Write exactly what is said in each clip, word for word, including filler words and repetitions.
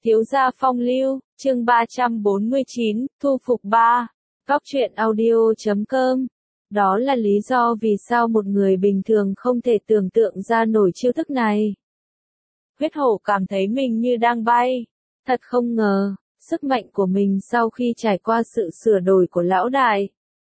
Thiếu gia phong lưu, chương ba trăm bốn mươi chín, thu phục ba. Góc truyện audio chấm com. Đó là lý do vì sao một người bình thường không thể tưởng tượng ra nổi chiêu thức này. Huyết hổ cảm thấy mình như đang bay. Thật không ngờ, sức mạnh của mình sau khi trải qua sự sửa đổi của lão đại.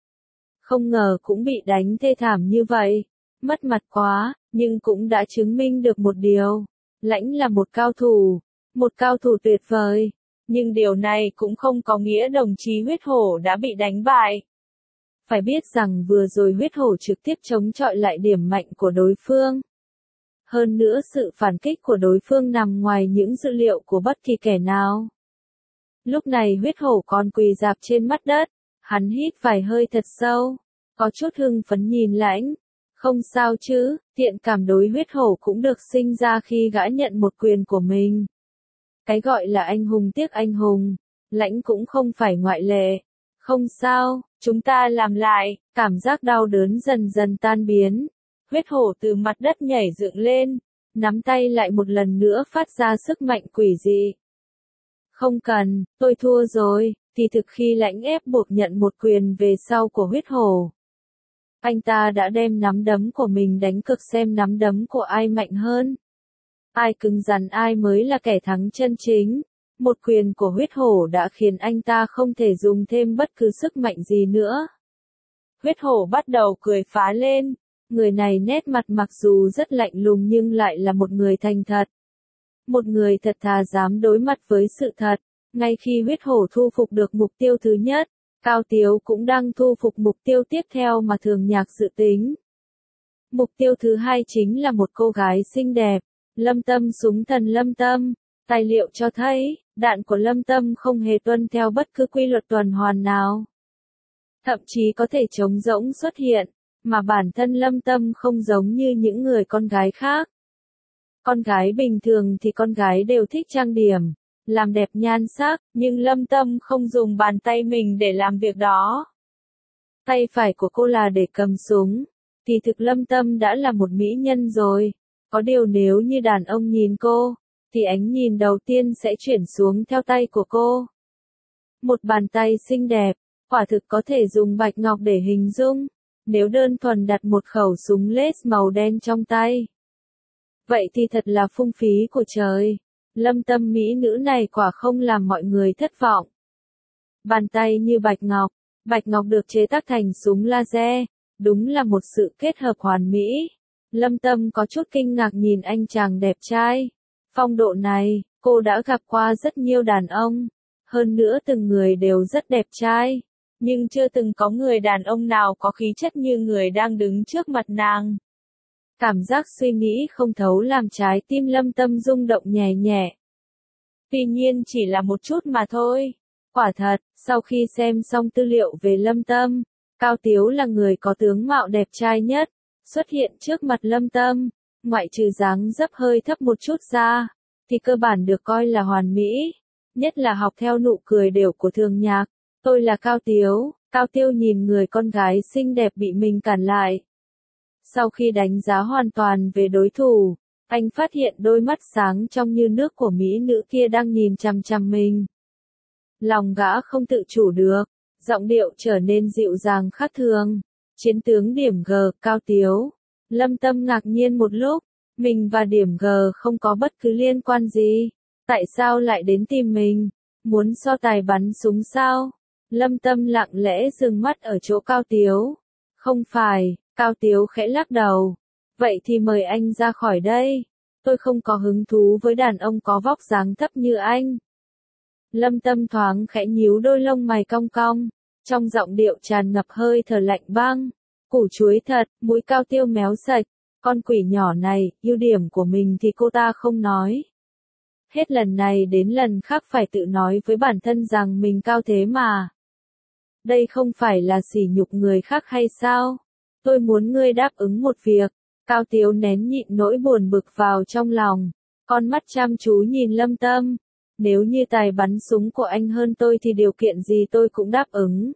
Không ngờ cũng bị đánh thê thảm như vậy. Mất mặt quá, nhưng cũng đã chứng minh được một điều. Lãnh là một cao thủ. Một cao thủ tuyệt vời, nhưng điều này cũng không có nghĩa đồng chí huyết hổ đã bị đánh bại. Phải biết rằng vừa rồi huyết hổ trực tiếp chống chọi lại điểm mạnh của đối phương. Hơn nữa sự phản kích của đối phương nằm ngoài những dữ liệu của bất kỳ kẻ nào. Lúc này huyết hổ còn quỳ rạp trên mặt đất, hắn hít vài hơi thật sâu, có chút hưng phấn nhìn Lãnh. Không sao chứ, thiện cảm đối huyết hổ cũng được sinh ra khi gã nhận một quyền của mình. Cái gọi là anh hùng tiếc anh hùng, Lãnh cũng không phải ngoại lệ. Không sao, chúng ta làm lại, cảm giác đau đớn dần dần tan biến. Huyết hổ từ mặt đất nhảy dựng lên, nắm tay lại một lần nữa phát ra sức mạnh quỷ dị. Không cần, tôi thua rồi, thì thực khi Lãnh ép buộc nhận một quyền về sau của huyết hổ. Anh ta đã đem nắm đấm của mình đánh cược xem nắm đấm của ai mạnh hơn. Ai cứng rắn ai mới là kẻ thắng chân chính. Một quyền của huyết hổ đã khiến anh ta không thể dùng thêm bất cứ sức mạnh gì nữa. Huyết hổ bắt đầu cười phá lên. Người này nét mặt mặc dù rất lạnh lùng nhưng lại là một người thành thật. Một người thật thà dám đối mặt với sự thật. Ngay khi huyết hổ thu phục được mục tiêu thứ nhất, Cao Tiếu cũng đang thu phục mục tiêu tiếp theo mà Thường Nhạc dự tính. Mục tiêu thứ hai chính là một cô gái xinh đẹp. Lâm Tâm súng thần Lâm Tâm. Tài liệu cho thấy, đạn của Lâm Tâm không hề tuân theo bất cứ quy luật tuần hoàn nào. Thậm chí có thể trống rỗng xuất hiện, mà bản thân Lâm Tâm không giống như những người con gái khác. Con gái bình thường thì con gái đều thích trang điểm, làm đẹp nhan sắc, nhưng Lâm Tâm không dùng bàn tay mình để làm việc đó. Tay phải của cô là để cầm súng, thì thực Lâm Tâm đã là một mỹ nhân rồi. Có điều nếu như đàn ông nhìn cô, thì ánh nhìn đầu tiên sẽ chuyển xuống theo tay của cô. Một bàn tay xinh đẹp, quả thực có thể dùng bạch ngọc để hình dung, nếu đơn thuần đặt một khẩu súng laser màu đen trong tay. Vậy thì thật là phung phí của trời. Lâm Tâm mỹ nữ này quả không làm mọi người thất vọng. Bàn tay như bạch ngọc, bạch ngọc được chế tác thành súng laser, đúng là một sự kết hợp hoàn mỹ. Lâm Tâm có chút kinh ngạc nhìn anh chàng đẹp trai. Phong độ này, cô đã gặp qua rất nhiều đàn ông. Hơn nữa từng người đều rất đẹp trai. Nhưng chưa từng có người đàn ông nào có khí chất như người đang đứng trước mặt nàng. Cảm giác suy nghĩ không thấu làm trái tim Lâm Tâm rung động nhẹ nhẹ. Tuy nhiên chỉ là một chút mà thôi. Quả thật, sau khi xem xong tư liệu về Lâm Tâm, Cao Tiếu là người có tướng mạo đẹp trai nhất. Xuất hiện trước mặt Lâm Tâm, ngoại trừ dáng dấp hơi thấp một chút ra, thì cơ bản được coi là hoàn mỹ, nhất là học theo nụ cười đều của Thường Nhạc. Tôi là Cao Tiếu. Cao Tiêu nhìn người con gái xinh đẹp bị mình cản lại. Sau khi đánh giá hoàn toàn về đối thủ, anh phát hiện đôi mắt sáng trong như nước của mỹ nữ kia đang nhìn chằm chằm mình. Lòng gã không tự chủ được, giọng điệu trở nên dịu dàng khác thường. Chiến tướng điểm G, Cao Tiếu. Lâm Tâm ngạc nhiên một lúc, mình và điểm G không có bất cứ liên quan gì. Tại sao lại đến tìm mình? Muốn so tài bắn súng sao? Lâm Tâm lặng lẽ dừng mắt ở chỗ Cao Tiếu. Không phải, Cao Tiếu khẽ lắc đầu. Vậy thì mời anh ra khỏi đây. Tôi không có hứng thú với đàn ông có vóc dáng thấp như anh. Lâm Tâm thoáng khẽ nhíu đôi lông mày cong cong. Trong giọng điệu tràn ngập hơi thở lạnh băng. Củ chuối thật, mũi Cao Tiêu méo sạch. Con quỷ nhỏ này, ưu điểm của mình thì cô ta không nói. Hết lần này đến lần khác phải tự nói với bản thân rằng mình cao thế mà. Đây không phải là sỉ nhục người khác hay sao? Tôi muốn ngươi đáp ứng một việc. Cao Tiếu nén nhịn nỗi buồn bực vào trong lòng. Con mắt chăm chú nhìn Lâm Tâm. Nếu như tài bắn súng của anh hơn tôi thì điều kiện gì tôi cũng đáp ứng.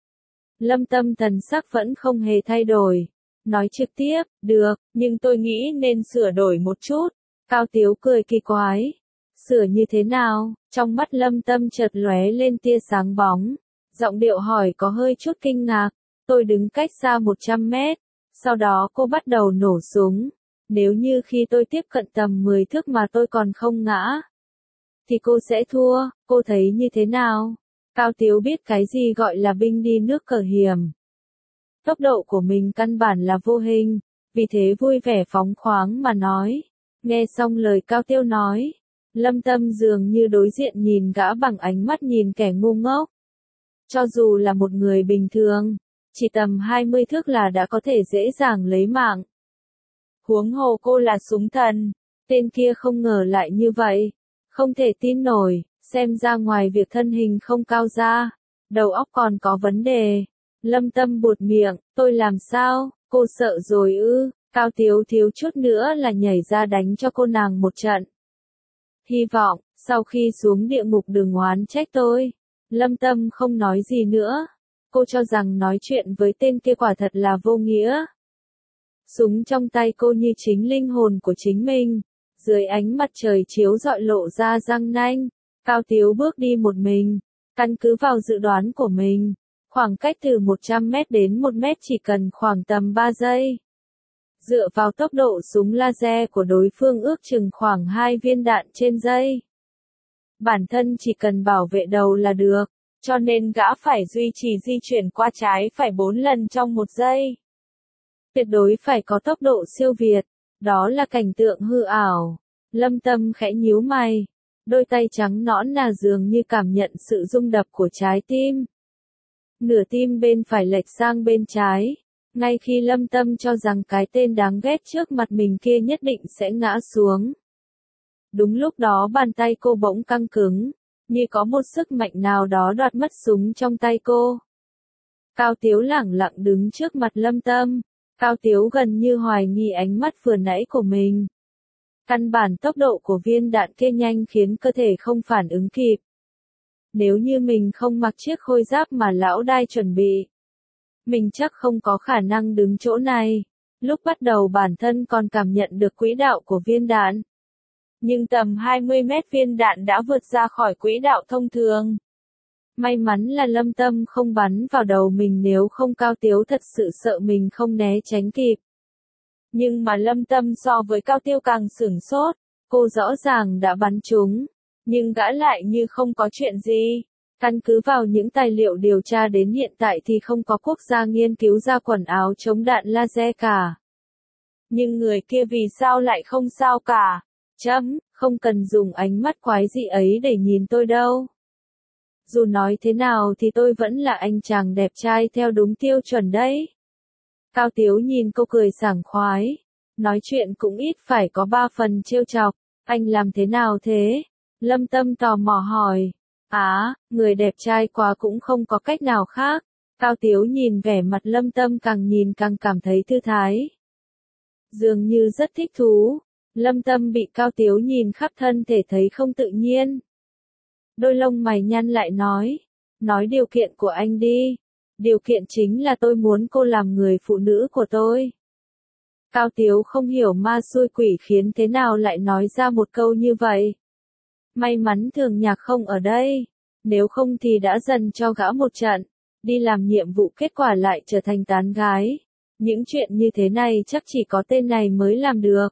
Lâm Tâm thần sắc vẫn không hề thay đổi. Nói trực tiếp, được, nhưng tôi nghĩ nên sửa đổi một chút. Cao Tiếu cười kỳ quái. Sửa như thế nào? Trong mắt Lâm Tâm chợt lóe lên tia sáng bóng. Giọng điệu hỏi có hơi chút kinh ngạc. Tôi đứng cách xa một trăm mét. Sau đó cô bắt đầu nổ súng. Nếu như khi tôi tiếp cận tầm mười thước mà tôi còn không ngã, thì cô sẽ thua. Cô thấy như thế nào? Cao Tiếu biết cái gì gọi là binh đi nước cờ hiểm. Tốc độ của mình căn bản là vô hình. Vì thế vui vẻ phóng khoáng mà nói. Nghe xong lời Cao Tiếu nói, Lâm Tâm dường như đối diện nhìn gã bằng ánh mắt nhìn kẻ ngu ngốc. Cho dù là một người bình thường, chỉ tầm hai mươi thước là đã có thể dễ dàng lấy mạng. Huống hồ cô là súng thần, tên kia không ngờ lại như vậy. Không thể tin nổi, xem ra ngoài việc thân hình không cao ra, đầu óc còn có vấn đề. Lâm Tâm buột miệng, tôi làm sao, cô sợ rồi ư? Cao Tiếu thiếu chút nữa là nhảy ra đánh cho cô nàng một trận. Hy vọng, sau khi xuống địa ngục đừng oán trách tôi. Lâm Tâm không nói gì nữa. Cô cho rằng nói chuyện với tên kia quả thật là vô nghĩa. Súng trong tay cô như chính linh hồn của chính mình. Dưới ánh mặt trời chiếu rọi lộ ra răng nanh. Cao Tiếu bước đi một mình. Căn cứ vào dự đoán của mình, khoảng cách từ một trăm mét đến một mét chỉ cần khoảng tầm ba giây. Dựa vào tốc độ súng laser của đối phương ước chừng khoảng hai viên đạn trên giây. Bản thân chỉ cần bảo vệ đầu là được, cho nên gã phải duy trì di chuyển qua trái phải bốn lần trong một giây. Tuyệt đối phải có tốc độ siêu việt, đó là cảnh tượng hư ảo. Lâm Tâm khẽ nhíu mày, đôi tay trắng nõn nà dường như cảm nhận sự rung đập của trái tim. Nửa tim bên phải lệch sang bên trái. Ngay khi Lâm Tâm cho rằng cái tên đáng ghét trước mặt mình kia nhất định sẽ ngã xuống. Đúng lúc đó bàn tay cô bỗng căng cứng, như có một sức mạnh nào đó đoạt mất súng trong tay cô. Cao Tiếu lẳng lặng đứng trước mặt Lâm Tâm. Cao Tiếu gần như hoài nghi ánh mắt vừa nãy của mình. Căn bản tốc độ của viên đạn kia nhanh khiến cơ thể không phản ứng kịp. Nếu như mình không mặc chiếc khôi giáp mà lão đai chuẩn bị, mình chắc không có khả năng đứng chỗ này. Lúc bắt đầu bản thân còn cảm nhận được quỹ đạo của viên đạn. Nhưng tầm hai mươi mét viên đạn đã vượt ra khỏi quỹ đạo thông thường. May mắn là Lâm Tâm không bắn vào đầu mình, nếu không Cao Tiếu thật sự sợ mình không né tránh kịp. Nhưng mà Lâm Tâm so với Cao Tiếu càng sửng sốt, cô rõ ràng đã bắn trúng, nhưng gã lại như không có chuyện gì. Căn cứ vào những tài liệu điều tra đến hiện tại thì không có quốc gia nghiên cứu ra quần áo chống đạn laser cả. Nhưng người kia vì sao lại không sao cả? Chấm, không cần dùng ánh mắt quái dị ấy để nhìn tôi đâu. Dù nói thế nào thì tôi vẫn là anh chàng đẹp trai theo đúng tiêu chuẩn đấy. Cao Tiếu nhìn cô cười sảng khoái. Nói chuyện cũng ít phải có ba phần trêu chọc. Anh làm thế nào thế? Lâm Tâm tò mò hỏi. Á, người đẹp trai quá cũng không có cách nào khác. Cao Tiếu nhìn vẻ mặt Lâm Tâm càng nhìn càng cảm thấy thư thái. Dường như rất thích thú. Lâm Tâm bị Cao Tiếu nhìn khắp thân thể thấy không tự nhiên. Đôi lông mày nhăn lại nói. Nói điều kiện của anh đi. Điều kiện chính là tôi muốn cô làm người phụ nữ của tôi. Cao Tiếu không hiểu ma xui quỷ khiến thế nào lại nói ra một câu như vậy. May mắn Thường Nhạc không ở đây. Nếu không thì đã dần cho gã một trận. Đi làm nhiệm vụ kết quả lại trở thành tán gái. Những chuyện như thế này chắc chỉ có tên này mới làm được.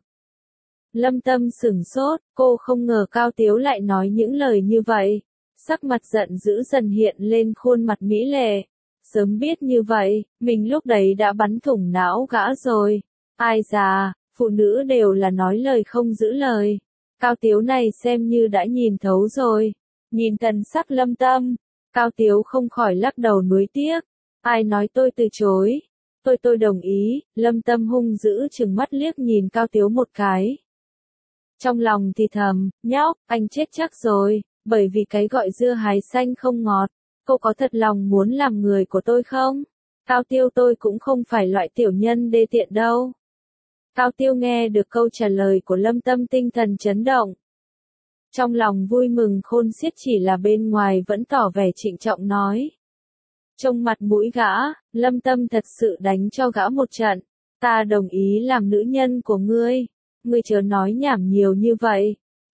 Lâm Tâm sửng sốt, cô không ngờ Cao Tiếu lại nói những lời như vậy. Sắc mặt giận dữ dần hiện lên khuôn mặt mỹ lệ. Sớm biết như vậy, mình lúc đấy đã bắn thủng não gã rồi. Ai già, phụ nữ đều là nói lời không giữ lời. Cao Tiếu này xem như đã nhìn thấu rồi. Nhìn thần sắc Lâm Tâm, Cao Tiếu không khỏi lắc đầu nuối tiếc. Ai nói tôi từ chối? Tôi tôi đồng ý. Lâm Tâm hung dữ trừng mắt liếc nhìn Cao Tiếu một cái. Trong lòng thì thầm, nhóc, anh chết chắc rồi, bởi vì cái gọi dưa hái xanh không ngọt. Cô có thật lòng muốn làm người của tôi không? Cao Tiêu tôi cũng không phải loại tiểu nhân đê tiện đâu. Cao Tiêu nghe được câu trả lời của Lâm Tâm tinh thần chấn động. Trong lòng vui mừng khôn xiết, chỉ là bên ngoài vẫn tỏ vẻ trịnh trọng nói. Trông mặt mũi gã, Lâm Tâm thật sự đánh cho gã một trận. Ta đồng ý làm nữ nhân của ngươi. Ngươi chớ nói nhảm nhiều như vậy.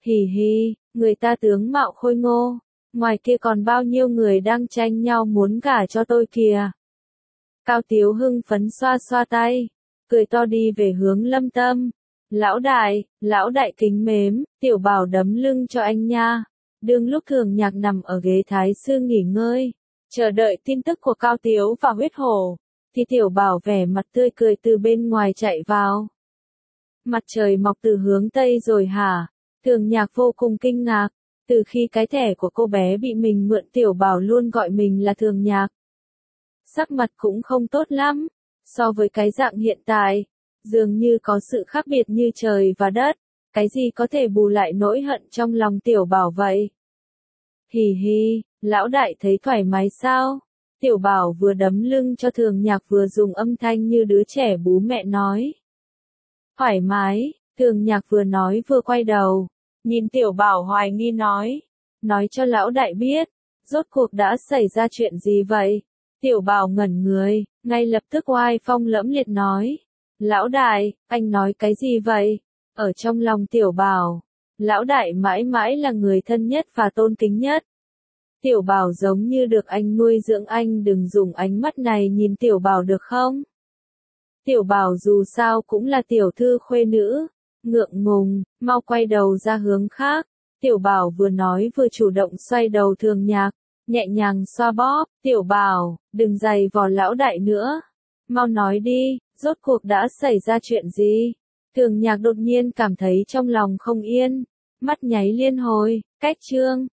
Hì hì, người ta tướng mạo khôi ngô, ngoài kia còn bao nhiêu người đang tranh nhau muốn gả cho tôi kìa. Cao Tiếu hưng phấn xoa xoa tay, cười to đi về hướng Lâm Tâm. Lão đại, lão đại kính mến, tiểu bảo đấm lưng cho anh nha. Đương lúc Thường Nhạc nằm ở ghế thái sư nghỉ ngơi, chờ đợi tin tức của Cao Tiếu và Huyết Hổ, thì tiểu bảo vẻ mặt tươi cười từ bên ngoài chạy vào. Mặt trời mọc từ hướng Tây rồi hả? Thường Nhạc vô cùng kinh ngạc, từ khi cái thẻ của cô bé bị mình mượn tiểu bảo luôn gọi mình là Thường Nhạc. Sắc mặt cũng không tốt lắm, so với cái dạng hiện tại, dường như có sự khác biệt như trời và đất, cái gì có thể bù lại nỗi hận trong lòng tiểu bảo vậy? Hì hì, lão đại thấy thoải mái sao? Tiểu bảo vừa đấm lưng cho Thường Nhạc vừa dùng âm thanh như đứa trẻ bú mẹ nói. Thoải mái, Thường Nhạc vừa nói vừa quay đầu, nhìn tiểu bảo hoài nghi nói. Nói cho lão đại biết, rốt cuộc đã xảy ra chuyện gì vậy? Tiểu bảo ngẩn người, ngay lập tức oai phong lẫm liệt nói. Lão đại, anh nói cái gì vậy? Ở trong lòng tiểu bảo, lão đại mãi mãi là người thân nhất và tôn kính nhất. Tiểu bảo giống như được anh nuôi dưỡng, anh đừng dùng ánh mắt này nhìn tiểu bảo được không? Tiểu bảo dù sao cũng là tiểu thư khuê nữ, ngượng ngùng, mau quay đầu ra hướng khác. Tiểu bảo vừa nói vừa chủ động xoay đầu Thường Nhạc, nhẹ nhàng xoa bóp. Tiểu bảo, đừng giày vò lão đại nữa. Mau nói đi, rốt cuộc đã xảy ra chuyện gì? Thường Nhạc đột nhiên cảm thấy trong lòng không yên, mắt nháy liên hồi, cách chương.